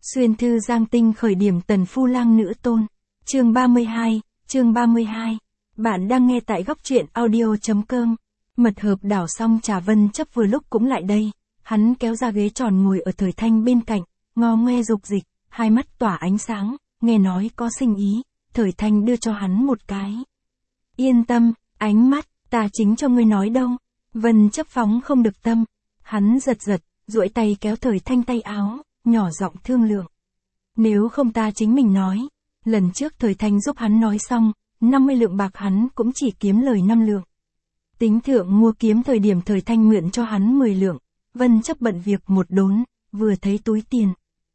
Xuyên thư Giang Tinh khởi điểm Tần Phu Lang nữ tôn. Chương 32. Bạn đang nghe tại góc truyện audio.com. Mật hợp đảo xong trà Vân Chấp vừa lúc cũng lại đây. Hắn kéo ra ghế tròn ngồi ở Thời Thanh bên cạnh, ngó ngoe dục dịch, hai mắt tỏa ánh sáng, nghe nói có sinh ý. Thời Thanh đưa cho hắn một cái. Yên tâm, ánh mắt, ta chính cho ngươi nói đâu. Vân Chấp phóng không được tâm. Hắn giật, duỗi tay kéo Thời Thanh tay áo, nhỏ giọng thương lượng. Nếu không ta chính mình nói. Lần trước Thời Thanh giúp hắn nói xong, 50 lượng bạc hắn cũng chỉ kiếm lời 5 lượng. Tính thượng mua kiếm thời điểm Thời Thanh nguyện cho hắn 10 lượng. Vân Chấp bận việc một đốn, vừa thấy túi tiền.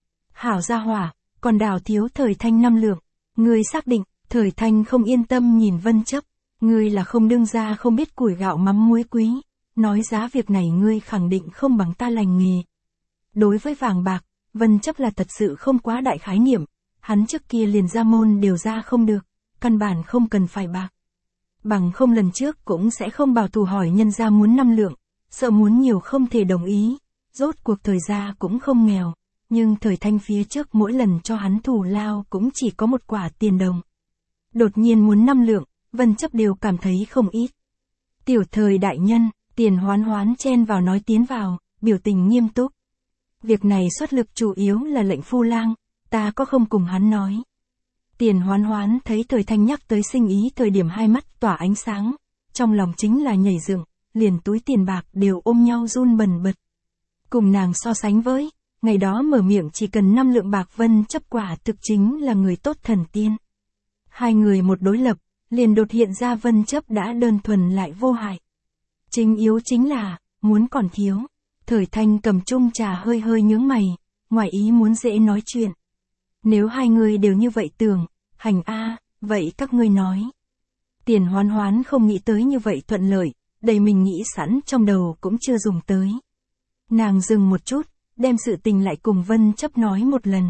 Hảo gia hỏa, còn đào thiếu Thời Thanh 5 lượng. Ngươi xác định. Thời Thanh không yên tâm nhìn Vân Chấp. Ngươi là không đương gia không biết củi gạo mắm muối quý. Nói giá việc này ngươi khẳng định không bằng ta lành nghề. Đối với vàng bạc, Vân Chấp là thật sự không quá đại khái niệm. Hắn trước kia liền ra môn đều ra không được. Căn bản không cần phải bạc. Bằng không lần trước cũng sẽ không bảo thủ hỏi nhân gia muốn 5 lượng. Sợ muốn nhiều không thể đồng ý. Rốt cuộc Thời gia cũng không nghèo. Nhưng Thời Thanh phía trước mỗi lần cho hắn thù lao cũng chỉ có một quả tiền đồng. Đột nhiên muốn 5 lượng, Vân Chấp đều cảm thấy không ít. Tiểu Thời đại nhân, Tiền Hoán chen vào nói tiến vào, biểu tình nghiêm túc. Việc này xuất lực chủ yếu là lệnh Phu Lang, ta có không cùng hắn nói. Tiền Hoán thấy Thời Thanh nhắc tới sinh ý thời điểm hai mắt tỏa ánh sáng, trong lòng chính là nhảy dựng, liền túi tiền bạc đều ôm nhau run bần bật. Cùng nàng so sánh với, ngày đó mở miệng chỉ cần 5 lượng bạc Vân Chấp quả thực chính là người tốt thần tiên. Hai người một đối lập, liền đột hiện ra Vân Chấp đã đơn thuần lại vô hại. Chính yếu chính là, muốn còn thiếu. Thời Thanh cầm chung trà hơi nhướng mày, ngoài ý muốn dễ nói chuyện. Nếu hai người đều như vậy tưởng, hành a, vậy các ngươi nói. Tiền Hoán không nghĩ tới như vậy thuận lợi, đầy mình nghĩ sẵn trong đầu cũng chưa dùng tới. Nàng dừng một chút, đem sự tình lại cùng Vân Chấp nói một lần.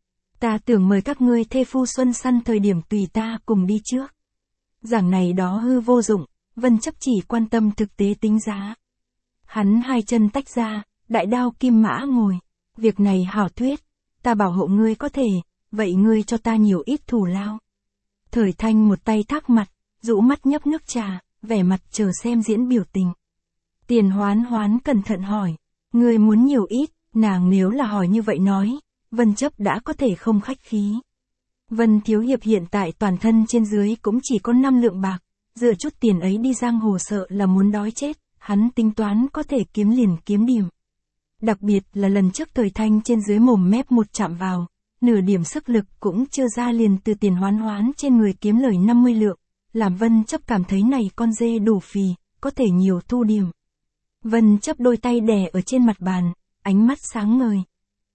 Ta tưởng mời các ngươi thê phu xuân săn thời điểm tùy ta cùng đi trước. Giảng này đó hư vô dụng, Vân Chấp chỉ quan tâm thực tế tính giá. Hắn hai chân tách ra, đại đao kim mã ngồi. Việc này hảo thuyết, ta bảo hộ ngươi có thể, vậy ngươi cho ta nhiều ít thù lao. Thời Thanh một tay thác mặt, rũ mắt nhấp nước trà, vẻ mặt chờ xem diễn biểu tình. Tiền Hoán cẩn thận hỏi, ngươi muốn nhiều ít, nàng nếu là hỏi như vậy nói, Vân Chấp đã có thể không khách khí. Vân Thiếu Hiệp hiện tại toàn thân trên dưới cũng chỉ có 5 lượng bạc, dựa chút tiền ấy đi giang hồ sợ là muốn đói chết, hắn tính toán có thể kiếm liền kiếm điểm. Đặc biệt là lần trước Thời Thanh trên dưới mồm mép một chạm vào, nửa điểm sức lực cũng chưa ra liền từ Tiền Hoán trên người kiếm lời 50 lượng, làm Vân Chấp cảm thấy này con dê đủ phì, có thể nhiều thu điểm. Vân Chấp đôi tay đè ở trên mặt bàn, ánh mắt sáng ngời.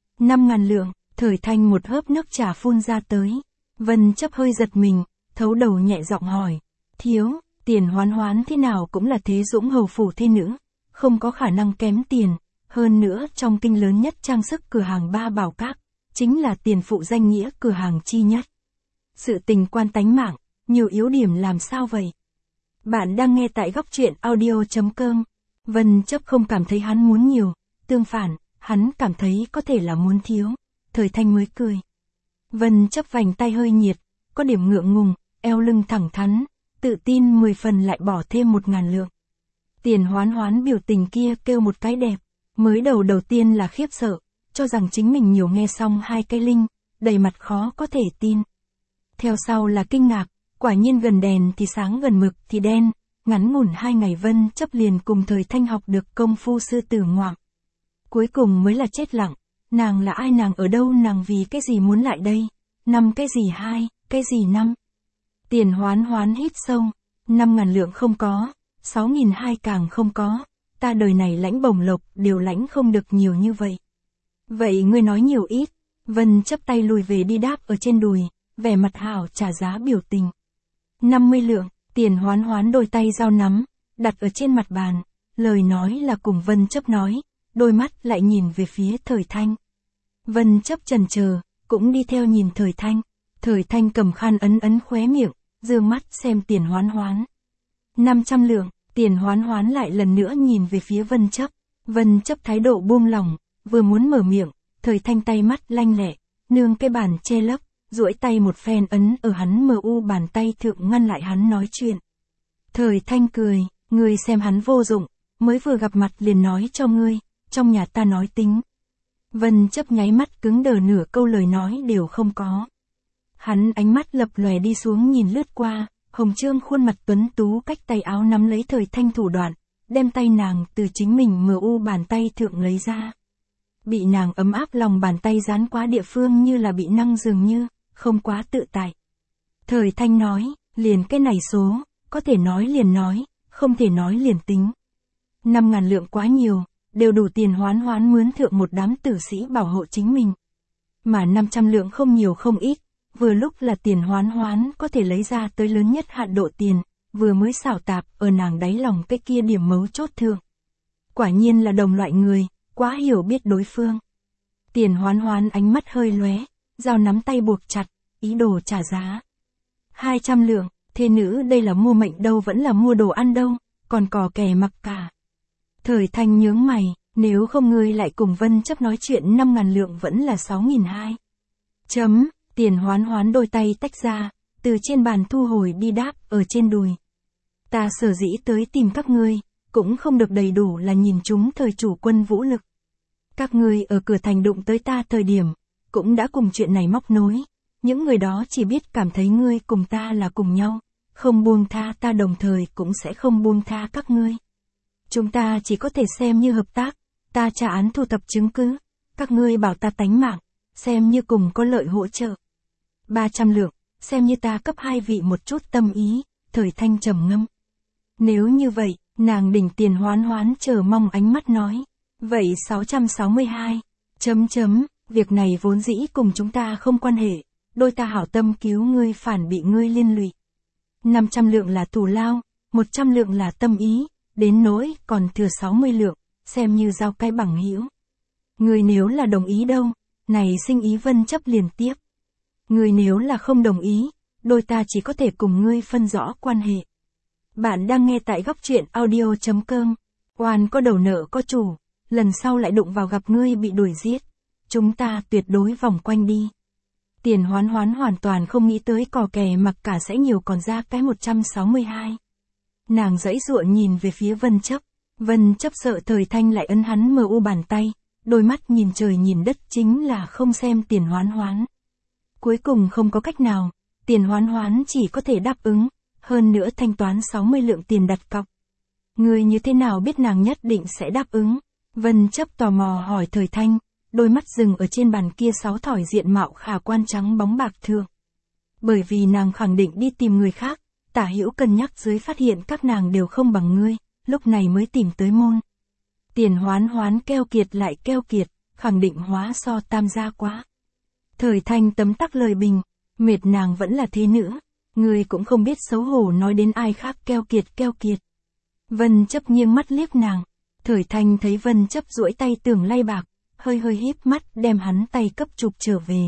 5.000 lượng, Thời Thanh một hớp nước trà phun ra tới. Vân Chấp hơi giật mình, thấu đầu nhẹ giọng hỏi. Thiếu, Tiền Hoán thế nào cũng là thế dũng hầu phủ thê nữ, không có khả năng kém tiền. Hơn nữa trong kinh lớn nhất trang sức cửa hàng Ba Bảo Các, chính là tiền phụ danh nghĩa cửa hàng chi nhất. Sự tình quan tánh mạng, nhiều yếu điểm làm sao vậy? Bạn đang nghe tại góc truyện audio.com. Vân Chấp không cảm thấy hắn muốn nhiều, tương phản, hắn cảm thấy có thể là muốn thiếu. Thời Thanh mới cười. Vân Chấp vành tay hơi nhiệt, có điểm ngượng ngùng, eo lưng thẳng thắn, tự tin 10 phần lại bỏ thêm 1.000 lượng. Tiền Hoán biểu tình kia kêu một cái đẹp. Mới đầu tiên là khiếp sợ, cho rằng chính mình nhiều nghe xong hai cái linh, đầy mặt khó có thể tin. Theo sau là kinh ngạc, quả nhiên gần đèn thì sáng gần mực thì đen, ngắn ngủn 2 ngày Vân Chấp liền cùng Thời Thanh học được công phu sư tử ngoạm. Cuối cùng mới là chết lặng, nàng là ai, nàng ở đâu, nàng vì cái gì muốn lại đây, 5 cái gì 2, cái gì 5. Tiền Hoán hít sâu, 5.000 lượng không có, 6.200 càng không có. Ta đời này lãnh bổng lộc đều lãnh không được nhiều như vậy. Vậy ngươi nói nhiều ít. Vân Chấp tay lùi về đi đáp ở trên đùi, vẻ mặt hảo trả giá biểu tình. 50 lượng, Tiền Hoán đôi tay giao nắm, đặt ở trên mặt bàn, lời nói là cùng Vân Chấp nói, đôi mắt lại nhìn về phía Thời Thanh. Vân Chấp chần chờ, cũng đi theo nhìn Thời Thanh. Thời Thanh cầm khăn ấn khóe miệng, dương mắt xem Tiền Hoán. 500 lượng. Tiền Hoán lại lần nữa nhìn về phía Vân Chấp. Vân Chấp thái độ buông lỏng, vừa muốn mở miệng, Thời Thanh tay mắt lanh lẹ, nương cái bàn che lấp, duỗi tay một phen ấn ở hắn mờ u bàn tay thượng ngăn lại hắn nói chuyện. Thời Thanh cười, ngươi xem hắn vô dụng, mới vừa gặp mặt liền nói cho ngươi, trong nhà ta nói tính. Vân Chấp nháy mắt cứng đờ, nửa câu lời nói đều không có. Hắn ánh mắt lập lòe đi xuống nhìn lướt qua, hồng trương khuôn mặt tuấn tú cách tay áo nắm lấy Thời Thanh thủ đoạn, đem tay nàng từ chính mình mờ u bàn tay thượng lấy ra. Bị nàng ấm áp lòng bàn tay dán quá địa phương như là bị năng dường như, không quá tự tại. Thời Thanh nói, liền cái này số, có thể nói liền nói, không thể nói liền tính. 5.000 lượng quá nhiều, đều đủ tiền Hoán mướn thượng một đám tử sĩ bảo hộ chính mình. Mà 500 lượng không nhiều không ít, vừa lúc là tiền Hoán có thể lấy ra tới lớn nhất hạn độ tiền, vừa mới xảo tạp ở nàng đáy lòng cái kia điểm mấu chốt thượng. Quả nhiên là đồng loại người, quá hiểu biết đối phương. Tiền Hoán ánh mắt hơi lóe, dao nắm tay buộc chặt, ý đồ trả giá. 200 lượng, thê nữ đây là mua mệnh đâu vẫn là mua đồ ăn đâu, còn cò kè mặc cả. Thời Thanh nhướng mày, nếu không ngươi lại cùng Vân Chấp nói chuyện 5.000 lượng vẫn là 6.200. Tiền Hoán đôi tay tách ra, từ trên bàn thu hồi đi đáp ở trên đùi. Ta sở dĩ tới tìm các ngươi, cũng không được đầy đủ là nhìn chúng thời chủ quân vũ lực. Các ngươi ở cửa thành đụng tới ta thời điểm, cũng đã cùng chuyện này móc nối. Những người đó chỉ biết cảm thấy ngươi cùng ta là cùng nhau, không buông tha ta đồng thời cũng sẽ không buông tha các ngươi. Chúng ta chỉ có thể xem như hợp tác, ta trả án thu thập chứng cứ, các ngươi bảo ta tánh mạng, xem như cùng có lợi hỗ trợ. 300 lượng, xem như ta cấp hai vị một chút tâm ý, Thời Thanh trầm ngâm. Nếu như vậy, nàng đỉnh tiền Hoán chờ mong ánh mắt nói. Vậy 662, việc này vốn dĩ cùng chúng ta không quan hệ, đôi ta hảo tâm cứu ngươi phản bị ngươi liên lụy. 500 lượng là thù lao, 100 lượng là tâm ý, đến nỗi còn thừa 60 lượng, xem như giao cái bằng hữu. Ngươi nếu là đồng ý đâu, này sinh ý Vân Chấp liền tiếp. Ngươi nếu là không đồng ý, đôi ta chỉ có thể cùng ngươi phân rõ quan hệ. Bạn đang nghe tại góc truyện audio.com. Oan có đầu nợ có chủ, lần sau lại đụng vào gặp ngươi bị đuổi giết. Chúng ta tuyệt đối vòng quanh đi. Tiền Hoán hoàn toàn không nghĩ tới cò kè mặc cả sẽ nhiều còn ra cái 162. Nàng giãy giụa nhìn về phía Vân Chấp. Vân Chấp sợ Thời Thanh lại ấn hắn mờ u bàn tay, đôi mắt nhìn trời nhìn đất chính là không xem tiền Hoán. Cuối cùng không có cách nào, tiền Hoán chỉ có thể đáp ứng, hơn nữa thanh toán 60 lượng tiền đặt cọc. Ngươi như thế nào biết nàng nhất định sẽ đáp ứng? Vân Chấp tò mò hỏi Thời Thanh, đôi mắt dừng ở trên bàn kia 6 thỏi diện mạo khả quan trắng bóng bạc thượng. Bởi vì nàng khẳng định đi tìm người khác, tả hữu cân nhắc dưới phát hiện các nàng đều không bằng ngươi, lúc này mới tìm tới môn. Tiền Hoán keo kiệt lại keo kiệt, khẳng định hóa so tam gia quá. Thời Thanh tấm tắc lời bình, mệt nàng vẫn là thế nữ, ngươi cũng không biết xấu hổ nói đến ai khác keo kiệt. Vân Chấp nghiêng mắt liếc nàng, Thời Thanh thấy Vân Chấp duỗi tay tưởng lay bạc, hơi híp mắt đem hắn tay cấp chụp trở về.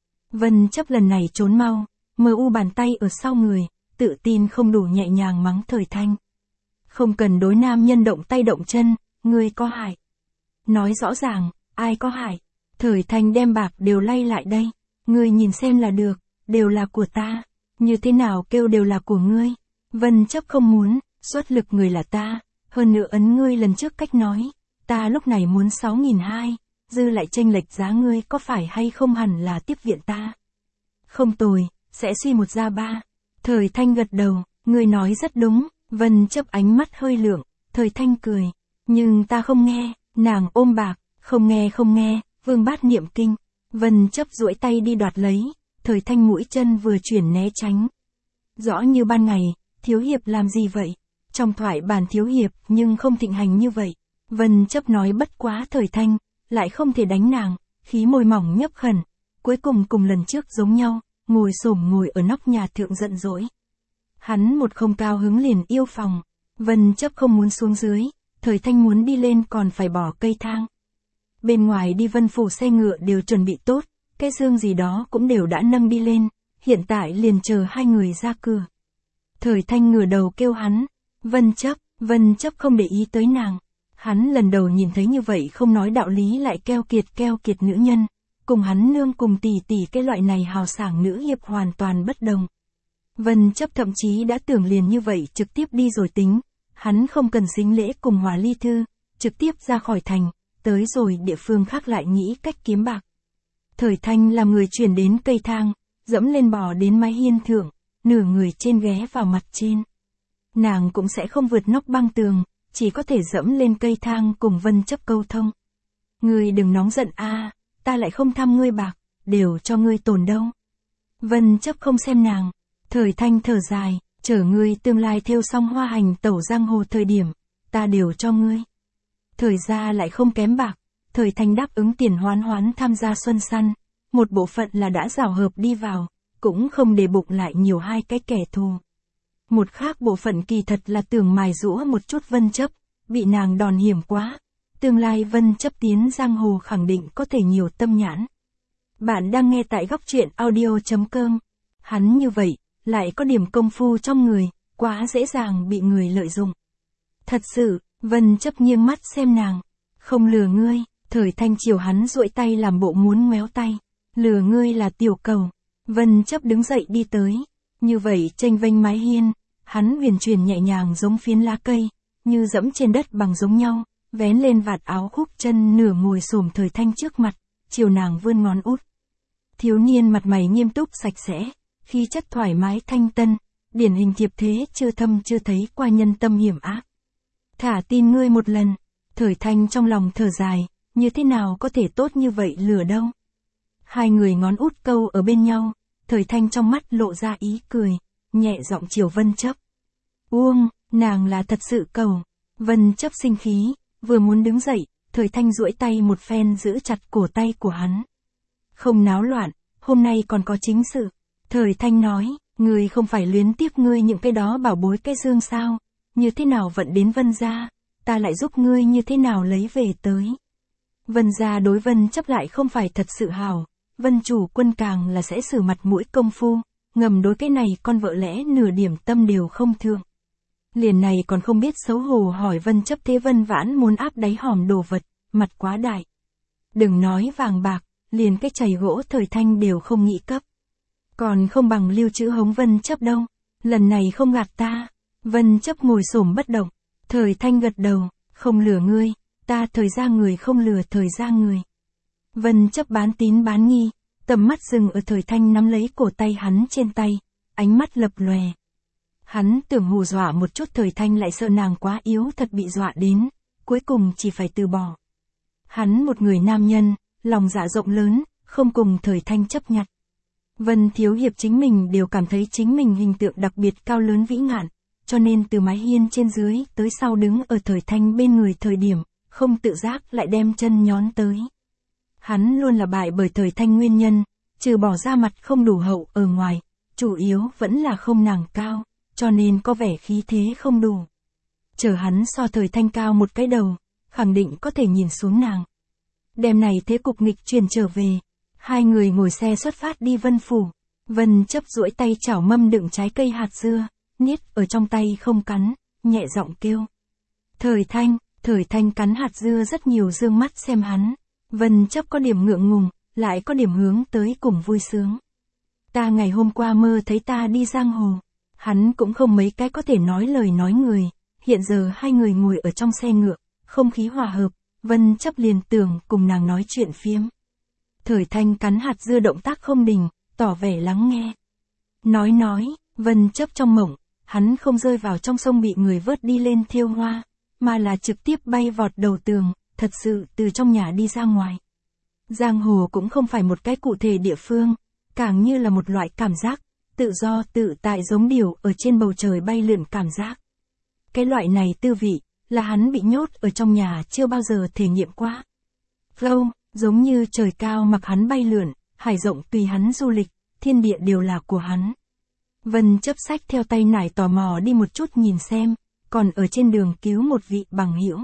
Vân Chấp lần này trốn mau, mờ u bàn tay ở sau người, tự tin không đủ nhẹ nhàng mắng Thời Thanh. Không cần đối nam nhân động tay động chân, ngươi có hại. Nói rõ ràng, ai có hại. Thời Thanh đem bạc đều lay lại đây, ngươi nhìn xem là được, đều là của ta, như thế nào kêu đều là của ngươi. Vân Chấp không muốn, xuất lực người là ta, hơn nữa ấn ngươi lần trước cách nói, ta lúc này muốn 6.200, dư lại chênh lệch giá ngươi có phải hay không hẳn là tiếp viện ta. Không tồi, sẽ suy một ra ba. Thời Thanh gật đầu, ngươi nói rất đúng. Vân Chấp ánh mắt hơi lượng, Thời Thanh cười, nhưng ta không nghe. Nàng ôm bạc, không nghe, Vương Bát niệm kinh. Vân Chấp duỗi tay đi đoạt lấy, Thời Thanh mũi chân vừa chuyển né tránh. Rõ như ban ngày, thiếu hiệp làm gì vậy? Trong thoại bản thiếu hiệp nhưng không thịnh hành như vậy. Vân Chấp nói bất quá Thời Thanh, lại không thể đánh nàng, khí môi mỏng nhấp khẩn. Cuối cùng lần trước giống nhau, ngồi ở nóc nhà thượng giận dỗi. Hắn một không cao hứng liền yêu phòng. Vân Chấp không muốn xuống dưới, Thời Thanh muốn đi lên còn phải bỏ cây thang. Bên ngoài đi Vân phủ xe ngựa đều chuẩn bị tốt, cái dương gì đó cũng đều đã nâng đi lên, hiện tại liền chờ hai người ra cửa. Thời Thanh ngửa đầu kêu hắn, Vân Chấp không để ý tới nàng. Hắn lần đầu nhìn thấy như vậy không nói đạo lý lại keo kiệt nữ nhân, cùng hắn nương cùng tỷ tỷ cái loại này hào sảng nữ hiệp hoàn toàn bất đồng. Vân Chấp thậm chí đã tưởng liền như vậy trực tiếp đi rồi tính, hắn không cần sính lễ cùng Hòa Ly Thư, trực tiếp ra khỏi thành, tới rồi địa phương khác lại nghĩ cách kiếm bạc. Thời Thanh làm người chuyển đến cây thang, dẫm lên bò đến mái hiên thượng, nửa người trên ghé vào mặt trên. Nàng cũng sẽ không vượt nóc băng tường, chỉ có thể dẫm lên cây thang cùng Vân Chấp câu thông. Ngươi đừng nóng giận a, ta lại không thăm ngươi bạc, đều cho ngươi tồn đâu. Vân Chấp không xem nàng, Thời Thanh thở dài, chở ngươi tương lai thêu xong hoa hành tẩu giang hồ thời điểm, ta đều cho ngươi. Thời gia lại không kém bạc, Thời Thanh đáp ứng tiền hoán hoán tham gia xuân săn, một bộ phận là đã rào hợp đi vào, cũng không để bụng lại nhiều hai cái kẻ thù. Một khác bộ phận kỳ thật là tưởng mài giũa một chút Vân Chấp, bị nàng đòn hiểm quá, tương lai Vân Chấp tiến giang hồ khẳng định có thể nhiều tâm nhãn. Bạn đang nghe tại góc truyện audio.com, hắn như vậy, lại có điểm công phu trong người, quá dễ dàng bị người lợi dụng. Thật sự, Vân Chấp nghiêng mắt xem nàng, không lừa ngươi, Thời Thanh chiều hắn duỗi tay làm bộ muốn ngoéo tay, lừa ngươi là tiểu cầu. Vân Chấp đứng dậy đi tới, như vậy chênh vênh mái hiên, hắn huyền chuyển nhẹ nhàng giống phiến lá cây, như dẫm trên đất bằng giống nhau, vén lên vạt áo khúc chân nửa ngồi xổm Thời Thanh trước mặt, chiều nàng vươn ngón út. Thiếu niên mặt mày nghiêm túc sạch sẽ, khí chất thoải mái thanh tân, điển hình thiệp thế chưa thâm chưa thấy qua nhân tâm hiểm ác. Thả tin ngươi một lần, Thời Thanh trong lòng thở dài, như thế nào có thể tốt như vậy lừa đâu. Hai người ngón út câu ở bên nhau, Thời Thanh trong mắt lộ ra ý cười, nhẹ giọng chiều Vân Chấp. Uông, nàng là thật sự cầu. Vân Chấp sinh khí, vừa muốn đứng dậy, Thời Thanh duỗi tay một phen giữ chặt cổ tay của hắn. Không náo loạn, hôm nay còn có chính sự. Thời Thanh nói, ngươi không phải luyến tiếc ngươi những cái đó bảo bối cái dương sao, như thế nào vận đến Vân gia, ta lại giúp ngươi như thế nào lấy về tới. Vân gia đối Vân Chấp lại không phải thật sự hào, Vân chủ quân càng là sẽ xử mặt mũi công phu, ngầm đối cái này con vợ lẽ nửa điểm tâm đều không thương. Liền này còn không biết xấu hổ hỏi Vân Chấp thế Vân Vãn muốn áp đáy hòm đồ vật, mặt quá đại. Đừng nói vàng bạc, liền cái chày gỗ Thời Thanh đều không nghĩ cấp. Còn không bằng lưu trữ hống Vân Chấp đâu, lần này không gạt ta. Vân Chấp ngồi xổm bất động, Thời Thanh gật đầu, không lừa ngươi, ta Thời gia người không lừa Thời gia người. Vân Chấp bán tín bán nghi, tầm mắt dừng ở Thời Thanh nắm lấy cổ tay hắn trên tay, ánh mắt lập lòe. Hắn tưởng hù dọa một chút Thời Thanh lại sợ nàng quá yếu thật bị dọa đến, cuối cùng chỉ phải từ bỏ. Hắn một người nam nhân, lòng dạ rộng lớn, không cùng Thời Thanh chấp nhặt. Vân Thiếu Hiệp chính mình đều cảm thấy chính mình hình tượng đặc biệt cao lớn vĩ ngạn, cho nên từ mái hiên trên dưới tới sau đứng ở Thời Thanh bên người thời điểm, không tự giác lại đem chân nhón tới. Hắn luôn là bại bởi Thời Thanh nguyên nhân, trừ bỏ ra mặt không đủ hậu ở ngoài, chủ yếu vẫn là không nàng cao, cho nên có vẻ khí thế không đủ. Chờ hắn so Thời Thanh cao một cái đầu, khẳng định có thể nhìn xuống nàng. Đêm này thế cục nghịch chuyển trở về, hai người ngồi xe xuất phát đi Vân Phủ. Vân Chấp duỗi tay chảo mâm đựng trái cây hạt dưa, niết ở trong tay không cắn, nhẹ giọng kêu. Thời Thanh cắn hạt dưa rất nhiều dương mắt xem hắn. Vân Chấp có điểm ngượng ngùng, lại có điểm hướng tới cùng vui sướng. Ta ngày hôm qua mơ thấy ta đi giang hồ. Hắn cũng không mấy cái có thể nói lời nói người, hiện giờ hai người ngồi ở trong xe ngựa, không khí hòa hợp, Vân Chấp liền tưởng cùng nàng nói chuyện phiếm. Thời Thanh cắn hạt dưa động tác không đình, tỏ vẻ lắng nghe. Nói, Vân Chấp trong mộng, hắn không rơi vào trong sông bị người vớt đi lên thiêu hoa, mà là trực tiếp bay vọt đầu tường, thật sự từ trong nhà đi ra ngoài. Giang hồ cũng không phải một cái cụ thể địa phương, càng như là một loại cảm giác, tự do tự tại giống điều ở trên bầu trời bay lượn cảm giác. Cái loại này tư vị, là hắn bị nhốt ở trong nhà chưa bao giờ thể nghiệm qua. Flow, giống như trời cao mặc hắn bay lượn, hải rộng tùy hắn du lịch, thiên địa đều là của hắn. Vân Chấp sách theo tay nải tò mò đi một chút nhìn xem, còn ở trên đường cứu một vị bằng hữu.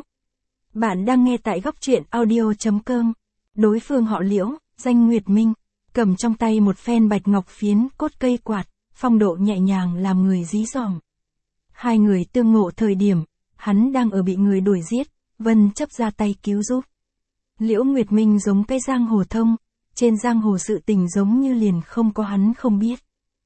Bạn đang nghe tại góc truyện audio.com. Đối phương họ Liễu, danh Nguyệt Minh, cầm trong tay một phen bạch ngọc phiến cốt cây quạt, phong độ nhẹ nhàng làm người dí dỏm. Hai người tương ngộ thời điểm, hắn đang ở bị người đuổi giết, Vân Chấp ra tay cứu giúp. Liễu Nguyệt Minh giống cây giang hồ thông, trên giang hồ sự tình giống như liền không có hắn không biết.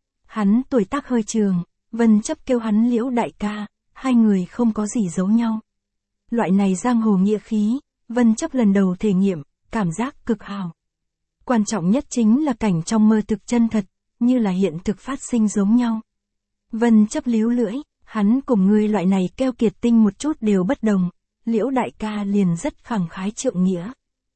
Hắn tuổi tác hơi trường, Vân Chấp kêu hắn Liễu đại ca, hai người không có gì giấu nhau. Loại này giang hồ nghĩa khí, Vân Chấp lần đầu thể nghiệm, cảm giác cực hào. Quan trọng nhất chính là cảnh trong mơ thực chân thật, như là hiện thực phát sinh giống nhau. Vân Chấp líu lưỡi, hắn cùng ngươi loại này keo kiệt tinh một chút đều bất đồng, Liễu đại ca liền rất khẳng khái trượng nghĩa.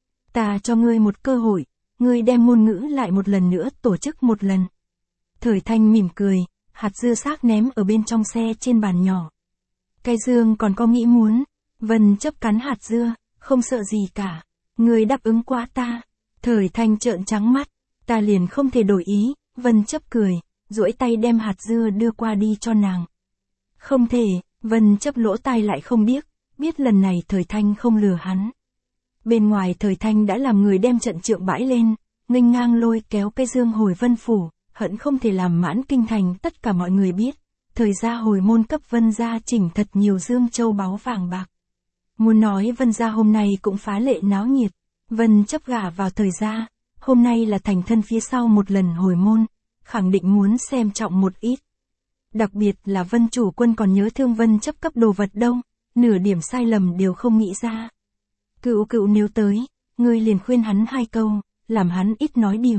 Ta cho ngươi một cơ hội, ngươi đem ngôn ngữ lại một lần nữa tổ chức một lần. Thời Thanh mỉm cười, hạt dưa xác ném ở bên trong xe trên bàn nhỏ. Cái Dương còn có nghĩ muốn, Vân Chấp cắn hạt dưa, không sợ gì cả, ngươi đáp ứng quá ta. Thời Thanh trợn trắng mắt, ta liền không thể đổi ý, Vân Chấp cười, duỗi tay đem hạt dưa đưa qua đi cho nàng. Không thể, Vân Chấp lỗ tai lại không biết lần này Thời Thanh không lừa hắn. Bên ngoài Thời Thanh đã làm người đem trận trượng bãi lên, nghênh ngang lôi kéo cái Dương hồi Vân Phủ, hận không thể làm mãn kinh thành tất cả mọi người biết. Thời gia hồi môn cấp Vân gia chỉnh thật nhiều dương châu báu vàng bạc. Muốn nói Vân gia hôm nay cũng phá lệ náo nhiệt, Vân Chấp gả vào Thời gia, hôm nay là thành thân phía sau một lần hồi môn, khẳng định muốn xem trọng một ít. Đặc biệt là Vân chủ quân còn nhớ thương Vân Chấp cấp đồ vật đâu, nửa điểm sai lầm đều không nghĩ ra. Cựu nếu tới, ngươi liền khuyên hắn hai câu, làm hắn ít nói điểm.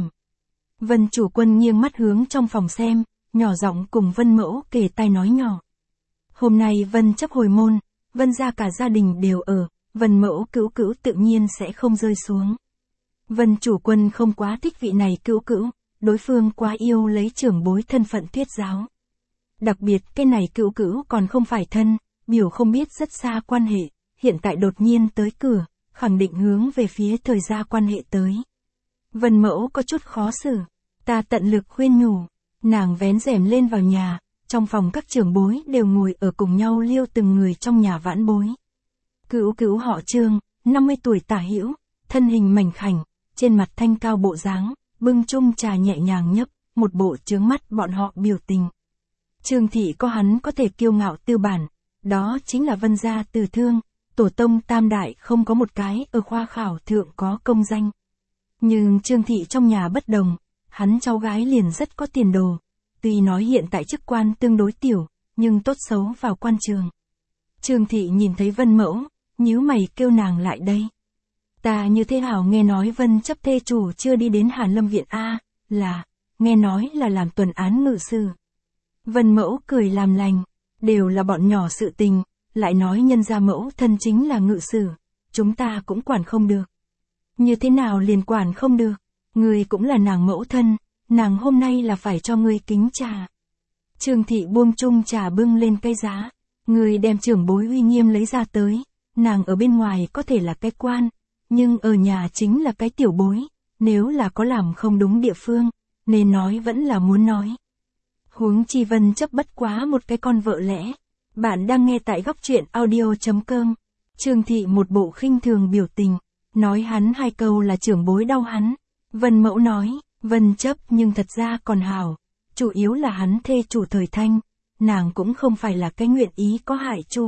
Vân chủ quân nghiêng mắt hướng trong phòng xem, nhỏ giọng cùng Vân Mẫu kể tai nói nhỏ. Hôm nay Vân Chấp hồi môn, Vân gia cả gia đình đều ở, Vân Mẫu cữu tự nhiên sẽ không rơi xuống. Vân chủ quân không quá thích vị này cữu, đối phương quá yêu lấy trưởng bối thân phận thuyết giáo. Đặc biệt cái này cữu còn không phải thân, biểu không biết rất xa quan hệ, hiện tại đột nhiên tới cửa, khẳng định hướng về phía Thời gia quan hệ tới. Vân Mẫu có chút khó xử, ta tận lực khuyên nhủ, nàng vén rèm lên vào nhà, trong phòng các trưởng bối đều ngồi ở cùng nhau liêu từng người trong nhà vãn bối. Cữu họ Trương, 50 tuổi tả hữu, thân hình mảnh khảnh, trên mặt thanh cao bộ dáng, bưng chung trà nhẹ nhàng nhấp, một bộ chướng mắt bọn họ biểu tình. Trương thị có hắn có thể kiêu ngạo tư bản, đó chính là Vân gia từ thương, tổ tông tam đại không có một cái ở khoa khảo thượng có công danh. Nhưng Trương thị trong nhà bất đồng, hắn cháu gái liền rất có tiền đồ, tuy nói hiện tại chức quan tương đối tiểu, nhưng tốt xấu vào quan trường. Trương thị nhìn thấy Vân Mẫu, nhíu mày kêu nàng lại đây. Ta như thế nào nghe nói Vân Chấp thê chủ chưa đi đến Hàn Lâm viện a, nghe nói là làm tuần án ngự sử. Vân Mẫu cười làm lành, đều là bọn nhỏ sự tình, lại nói nhân gia mẫu thân chính là ngự sử, chúng ta cũng quản không được. Như thế nào liền quản không được, ngươi cũng là nàng mẫu thân, nàng hôm nay là phải cho ngươi kính trà. Trương thị buông chung trà bưng lên cây giá, ngươi đem trưởng bối uy nghiêm lấy ra tới, nàng ở bên ngoài có thể là cái quan, nhưng ở nhà chính là cái tiểu bối, nếu là có làm không đúng địa phương, nên nói vẫn là muốn nói. Huống chi Vân Chấp bất quá một cái con vợ lẽ. Bạn đang nghe tại góc truyện audio.com. Trương thị một bộ khinh thường biểu tình, nói hắn hai câu là trưởng bối đau hắn. Vân Mẫu nói, Vân Chấp nhưng thật ra còn hảo, chủ yếu là hắn thê chủ Thời Thanh, nàng cũng không phải là cái nguyện ý có hại chủ.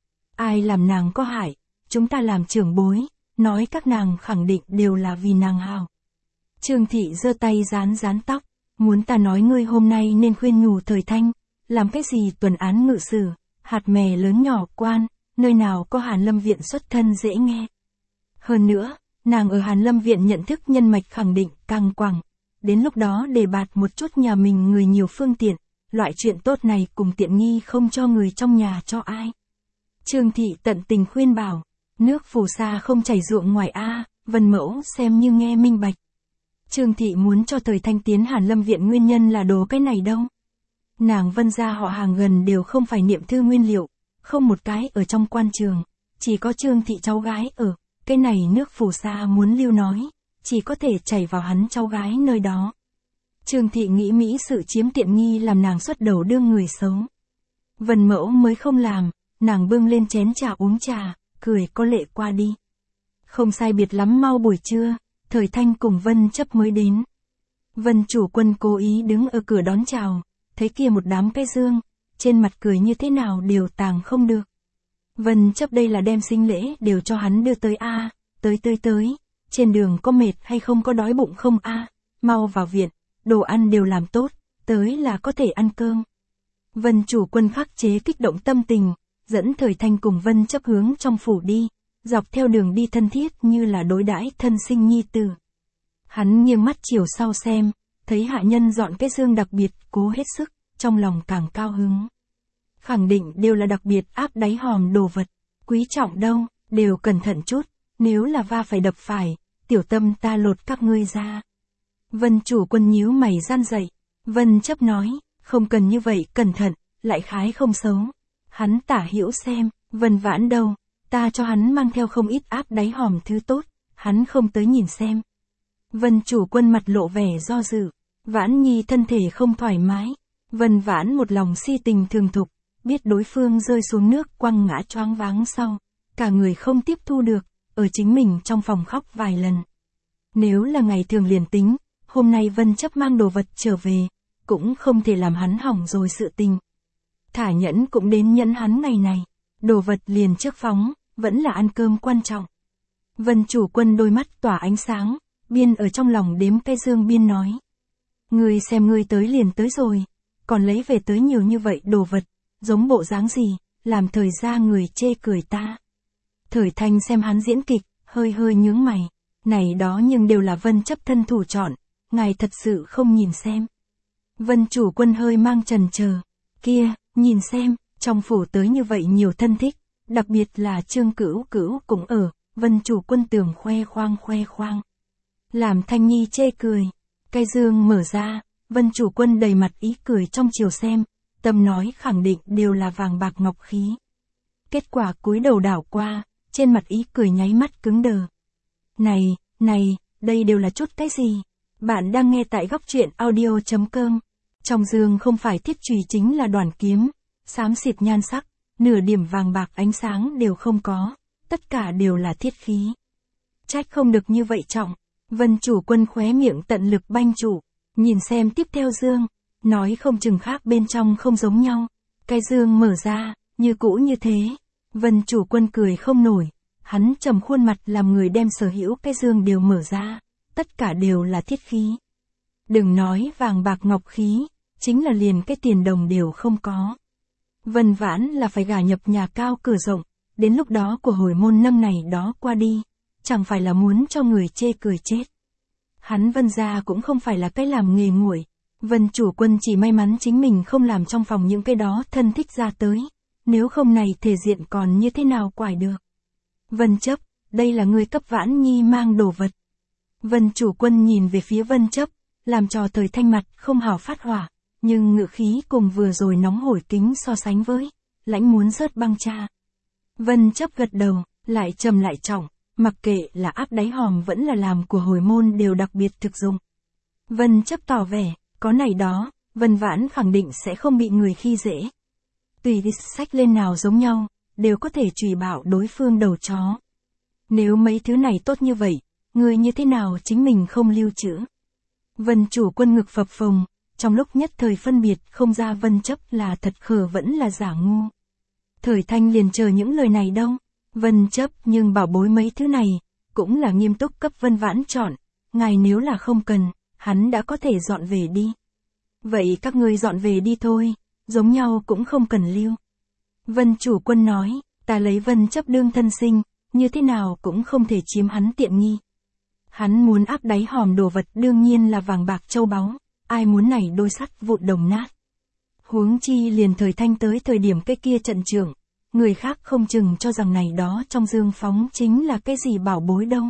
Ai làm nàng có hại, chúng ta làm trưởng bối, nói các nàng khẳng định đều là vì nàng hảo. Trương thị giơ tay dán tóc, muốn ta nói ngươi hôm nay nên khuyên nhủ Thời Thanh, làm cái gì tuần án ngự sử, hạt mè lớn nhỏ quan, nơi nào có Hàn Lâm viện xuất thân dễ nghe. Hơn nữa, nàng ở Hàn Lâm viện nhận thức nhân mạch khẳng định càng quảng, đến lúc đó đề bạt một chút nhà mình người nhiều phương tiện, loại chuyện tốt này cùng tiện nghi không cho người trong nhà cho ai. Trương thị tận tình khuyên bảo, nước phù sa không chảy ruộng ngoài a, Vân Mẫu xem như nghe minh bạch. Trương thị muốn cho Thời Thanh tiến Hàn Lâm viện nguyên nhân là đồ cái này đâu. Nàng Vân gia họ hàng gần đều không phải niệm thư nguyên liệu, không một cái ở trong quan trường, chỉ có Trương thị cháu gái ở, cái này nước phù sa muốn lưu nói, chỉ có thể chảy vào hắn cháu gái nơi đó. Trương thị nghĩ Mỹ sự chiếm tiện nghi làm nàng xuất đầu đương người xấu. Vân Mẫu mới không làm, nàng bưng lên chén trà uống trà, cười có lệ qua đi. Không sai biệt lắm mau buổi trưa, Thời Thanh cùng Vân Chấp mới đến. Vân chủ quân cố ý đứng ở cửa đón chào, thấy kia một đám cái dương, trên mặt cười như thế nào đều tàng không được. Vân Chấp đây là đem sinh lễ đều cho hắn đưa tới a, tới, trên đường có mệt hay không, có đói bụng không a? Mau vào viện, đồ ăn đều làm tốt, tới là có thể ăn cơm. Vân chủ quân khắc chế kích động tâm tình, dẫn Thời Thanh cùng Vân Chấp hướng trong phủ đi, dọc theo đường đi thân thiết như là đối đãi thân sinh nhi tử. Hắn nghiêng mắt chiều sau xem, thấy hạ nhân dọn cái dương đặc biệt cố hết sức, trong lòng càng cao hứng. Khẳng định đều là đặc biệt áp đáy hòm đồ vật, quý trọng đâu, đều cẩn thận chút, nếu là va phải đập phải, tiểu tâm ta lột các ngươi ra. Vân chủ quân nhíu mày gian dậy, Vân Chấp nói, không cần như vậy cẩn thận, lại khái không xấu. Hắn tả hữu xem, Vân Vãn đâu, ta cho hắn mang theo không ít áp đáy hòm thứ tốt, hắn không tới nhìn xem. Vân chủ quân mặt lộ vẻ do dự, Vãn Nhi thân thể không thoải mái, Vân Vãn một lòng si tình thường thục, biết đối phương rơi xuống nước quăng ngã choáng váng sau, cả người không tiếp thu được, ở chính mình trong phòng khóc vài lần. Nếu là ngày thường liền tính, hôm nay Vân Chấp mang đồ vật trở về, cũng không thể làm hắn hỏng rồi sự tình. Thả nhẫn cũng đến nhẫn hắn ngày này, đồ vật liền trước phóng, vẫn là ăn cơm quan trọng. Vân chủ quân đôi mắt tỏa ánh sáng, biên ở trong lòng đếm cái dương biên nói. Ngươi xem ngươi tới liền tới rồi, còn lấy về tới nhiều như vậy đồ vật, giống bộ dáng gì, làm thời ra người chê cười ta. Thời Thanh xem hắn diễn kịch, hơi hơi nhướng mày, này đó nhưng đều là Vân Chấp thân thủ chọn, ngài thật sự không nhìn xem. Vân chủ quân hơi mang chần chờ, kia, nhìn xem, trong phủ tới như vậy nhiều thân thích, đặc biệt là Trương Cửu Cửu cũng ở, Vân chủ quân tưởng khoe khoang. Làm Thanh Nhi chê cười, cái dương mở ra, Vân chủ quân đầy mặt ý cười trong chiều xem, tâm nói khẳng định đều là vàng bạc ngọc khí. Kết quả cúi đầu đảo qua, trên mặt ý cười nháy mắt cứng đờ. Này, đây đều là chút cái gì? Bạn đang nghe tại góc truyện audio.com. Trong dương không phải thiết chùy chính là đoàn kiếm, xám xịt nhan sắc, nửa điểm vàng bạc ánh sáng đều không có, tất cả đều là thiết khí. Trách không được như vậy trọng, Vân chủ quân khóe miệng tận lực banh trụ, nhìn xem tiếp theo dương, nói không chừng khác bên trong không giống nhau. Cái dương mở ra, như cũ như thế, Vân chủ quân cười không nổi, hắn trầm khuôn mặt làm người đem sở hữu cái dương đều mở ra, tất cả đều là thiết khí. Đừng nói vàng bạc ngọc khí, chính là liền cái tiền đồng đều không có. Vân Vãn là phải gả nhập nhà cao cửa rộng, đến lúc đó của hồi môn năm này đó qua đi, chẳng phải là muốn cho người chê cười chết. Hắn Vân gia cũng không phải là cái làm nghề nguội, Vân chủ quân chỉ may mắn chính mình không làm trong phòng những cái đó thân thích ra tới, nếu không này thể diện còn như thế nào quải được. Vân Chấp, đây là người cấp Vãn Nhi mang đồ vật. Vân chủ quân nhìn về phía Vân Chấp, làm trò Thời Thanh mặt không hào phát hỏa, nhưng ngự khí cùng vừa rồi nóng hổi kính so sánh với, lãnh muốn rớt băng cha. Vân Chấp gật đầu, lại trầm lại trọng, mặc kệ là áp đáy hòm vẫn là làm của hồi môn đều đặc biệt thực dụng. Vân Chấp tỏ vẻ, có này đó, Vân Vãn khẳng định sẽ không bị người khi dễ. Tùy đi sách lên nào giống nhau, đều có thể chùy bạo đối phương đầu chó. Nếu mấy thứ này tốt như vậy, người như thế nào chính mình không lưu trữ. Vân chủ quân ngực phập phồng, trong lúc nhất thời phân biệt không ra Vân Chấp là thật khờ vẫn là giả ngu. Thời Thanh liền chờ những lời này đâu, Vân Chấp nhưng bảo bối mấy thứ này, cũng là nghiêm túc cấp Vân Vãn chọn, ngài nếu là không cần, hắn đã có thể dọn về đi. Vậy các ngươi dọn về đi thôi, giống nhau cũng không cần lưu. Vân chủ quân nói, ta lấy Vân Chấp đương thân sinh, như thế nào cũng không thể chiếm hắn tiện nghi. Hắn muốn áp đáy hòm đồ vật đương nhiên là vàng bạc châu báu, ai muốn này đôi sắt vụn đồng nát. Huống chi liền Thời Thanh tới thời điểm cái kia trận trưởng, người khác không chừng cho rằng này đó trong dương phóng chính là cái gì bảo bối đâu.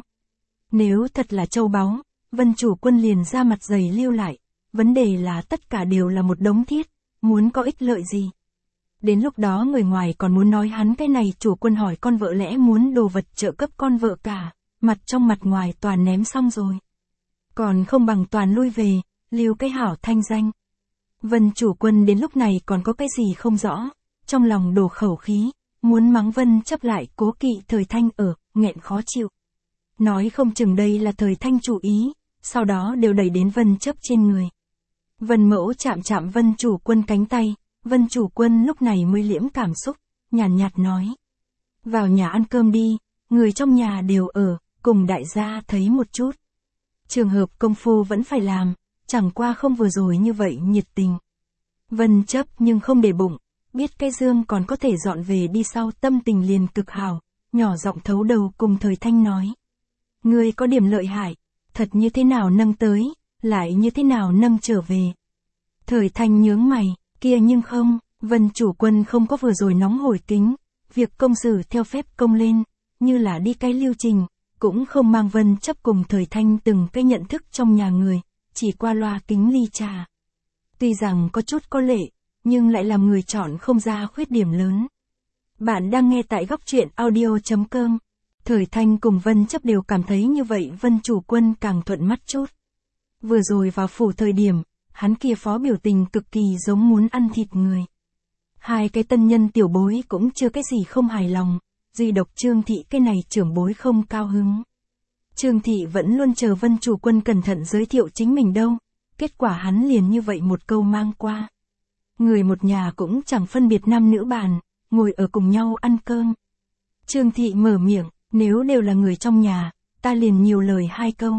Nếu thật là châu báu, Vân chủ quân liền ra mặt dày lưu lại, vấn đề là tất cả đều là một đống thiết, muốn có ích lợi gì. Đến lúc đó người ngoài còn muốn nói hắn cái này chủ quân hỏi con vợ lẽ muốn đồ vật trợ cấp con vợ cả, mặt trong mặt ngoài toàn ném xong rồi. Còn không bằng toàn lui về, lưu cái hảo thanh danh. Vân chủ quân đến lúc này còn có cái gì không rõ, trong lòng đổ khẩu khí, muốn mắng Vân Chấp lại cố kỵ Thời Thanh ở, nghẹn khó chịu. Nói không chừng đây là Thời Thanh chủ ý, sau đó đều đẩy đến Vân Chấp trên người. Vân Mẫu chạm Vân chủ quân cánh tay, Vân chủ quân lúc này mới liễm cảm xúc, nhàn nhạt nói. Vào nhà ăn cơm đi, người trong nhà đều ở, cùng đại gia thấy một chút. Trường hợp công phu vẫn phải làm, chẳng qua không vừa rồi như vậy nhiệt tình. Vân chấp nhưng không để bụng, biết cái dương còn có thể dọn về đi sau, tâm tình liền cực hảo, nhỏ giọng thấu đầu cùng Thời Thanh nói. Ngươi có điểm lợi hại, thật như thế nào nâng tới, lại như thế nào nâng trở về. Thời Thanh nhướng mày, kia nhưng không, Vân chủ quân không có vừa rồi nóng hổi kính, việc công xử theo phép công lên, như là đi cái lưu trình, cũng không mang Vân chấp cùng Thời Thanh từng cái nhận thức trong nhà người, chỉ qua loa kính ly trà. Tuy rằng có chút có lệ, nhưng lại làm người chọn không ra khuyết điểm lớn. Bạn đang nghe tại góc truyện audio.com. Thời Thanh cùng Vân chấp đều cảm thấy như vậy, Vân chủ quân càng thuận mắt chút. Vừa rồi vào phủ thời điểm, hắn kia phó biểu tình cực kỳ giống muốn ăn thịt người. Hai cái tân nhân tiểu bối cũng chưa cái gì không hài lòng, duy độc Trương Thị cái này trưởng bối không cao hứng. Trương Thị vẫn luôn chờ Vân chủ quân cẩn thận giới thiệu chính mình đâu, kết quả hắn liền như vậy một câu mang qua. Người một nhà cũng chẳng phân biệt nam nữ bàn, ngồi ở cùng nhau ăn cơm. Trương Thị mở miệng, nếu đều là người trong nhà, ta liền nhiều lời hai câu.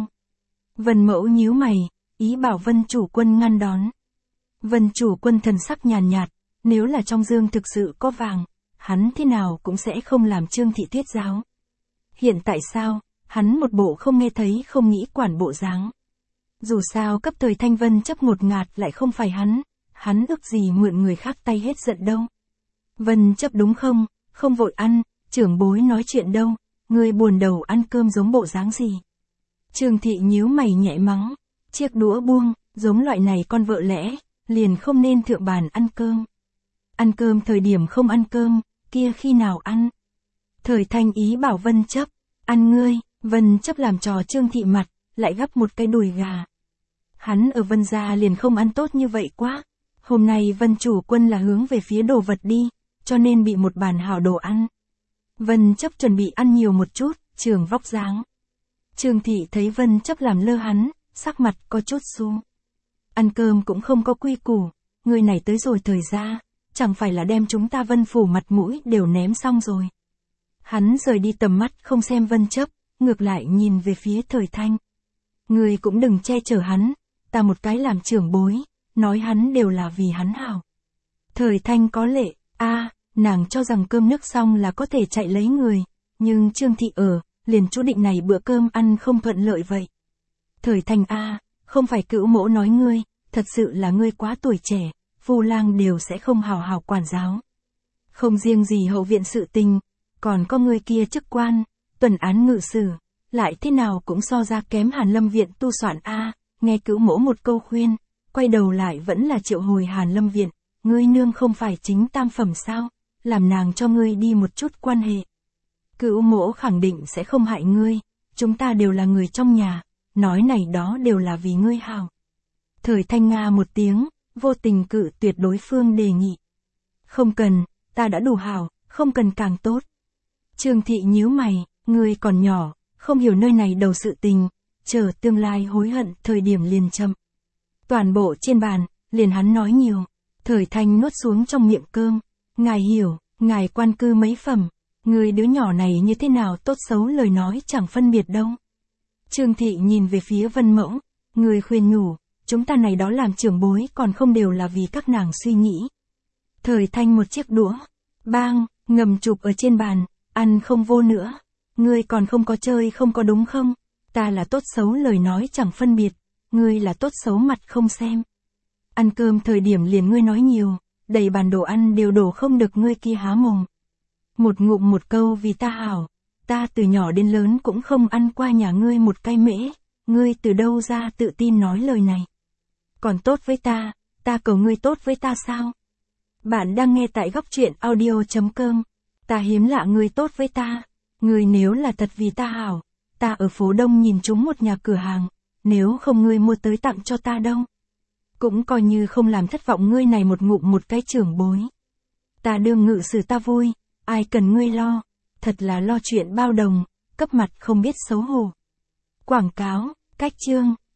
Vân mẫu nhíu mày, ý bảo Vân chủ quân ngăn đón. Vân chủ quân thần sắc nhàn nhạt, nếu là trong dương thực sự có vàng, hắn thế nào cũng sẽ không làm Trương Thị thuyết giáo. Hiện tại sao, hắn một bộ không nghe thấy không nghĩ quản bộ dáng. Dù sao cấp Thời Thanh Vân chấp ngột ngạt lại không phải hắn ước gì mượn người khác tay hết giận đâu. Vân chấp đúng không vội ăn, trưởng bối nói chuyện đâu, người buồn đầu ăn cơm giống bộ dáng gì. Trương Thị nhíu mày nhẹ mắng, chiếc đũa buông, giống loại này con vợ lẽ, liền không nên thượng bàn ăn cơm. Ăn cơm thời điểm không ăn cơm, kia khi nào ăn. Thời Thanh ý bảo Vân chấp, ăn ngươi, Vân chấp làm trò Trương Thị mặt, lại gắp một cái đùi gà. Hắn ở Vân gia liền không ăn tốt như vậy quá. Hôm nay Vân chủ quân là hướng về phía đồ vật đi, cho nên bị một bàn hảo đồ ăn. Vân chấp chuẩn bị ăn nhiều một chút, trường vóc dáng. Trương Thị thấy Vân chấp làm lơ hắn, sắc mặt có chút xu. Ăn cơm cũng không có quy củ, người này tới rồi thời ra, chẳng phải là đem chúng ta Vân phủ mặt mũi đều ném xong rồi. Hắn rời đi tầm mắt không xem Vân chấp, ngược lại nhìn về phía Thời Thanh. Người cũng đừng che chở hắn, ta một cái làm trưởng bối, nói hắn đều là vì hắn hảo. Thời Thanh có lệ, nàng cho rằng cơm nước xong là có thể chạy lấy người, nhưng Trương Thị liền chú định này bữa cơm ăn không thuận lợi vậy. Thời Thanh không phải cữu mỗ nói ngươi, thật sự là ngươi quá tuổi trẻ, phu lang đều sẽ không hào hào quản giáo. Không riêng gì hậu viện sự tình, còn có người kia chức quan, tuần án ngự sử, lại thế nào cũng so ra kém Hàn Lâm viện tu soạn nghe cữu mỗ một câu khuyên, quay đầu lại vẫn là triệu hồi Hàn Lâm viện, ngươi nương không phải chính tam phẩm sao, làm nàng cho ngươi đi một chút quan hệ. Cữu mỗ khẳng định sẽ không hại ngươi, chúng ta đều là người trong nhà, nói này đó đều là vì ngươi hảo. Thời Thanh nga một tiếng, vô tình cự tuyệt đối phương đề nghị. Không cần, ta đã đủ hảo, không cần càng tốt. Trương Thị nhíu mày, ngươi còn nhỏ, không hiểu nơi này đầu sự tình, chờ tương lai hối hận thời điểm liền chậm. Toàn bộ trên bàn, liền hắn nói nhiều, Thời Thanh nuốt xuống trong miệng cơm, ngài hiểu, ngài quan cư mấy phẩm, người đứa nhỏ này như thế nào tốt xấu lời nói chẳng phân biệt đâu. Trương Thị nhìn về phía Vân mẫu, người khuyên nhủ, chúng ta này đó làm trưởng bối còn không đều là vì các nàng suy nghĩ. Thời Thanh một chiếc đũa, bang, ngầm chụp ở trên bàn, ăn không vô nữa, ngươi còn không có chơi không có đúng không, ta là tốt xấu lời nói chẳng phân biệt, ngươi là tốt xấu mặt không xem. Ăn cơm thời điểm liền ngươi nói nhiều, đầy bàn đồ ăn đều đổ không được ngươi kia há mồm. Một ngụm một câu vì ta hảo, ta từ nhỏ đến lớn cũng không ăn qua nhà ngươi một cái mễ, ngươi từ đâu ra tự tin nói lời này. Còn tốt với ta cầu ngươi tốt với ta sao? Bạn đang nghe tại góc truyện audio.com, ta hiếm lạ ngươi tốt với ta, ngươi nếu là thật vì ta hảo, ta ở phố Đông nhìn trúng một nhà cửa hàng, nếu không ngươi mua tới tặng cho ta đâu. Cũng coi như không làm thất vọng ngươi này một ngụm một cái trưởng bối. Ta đương ngự sử ta vui, ai cần ngươi lo, thật là lo chuyện bao đồng, cấp mặt không biết xấu hổ. Quảng cáo, cách chương,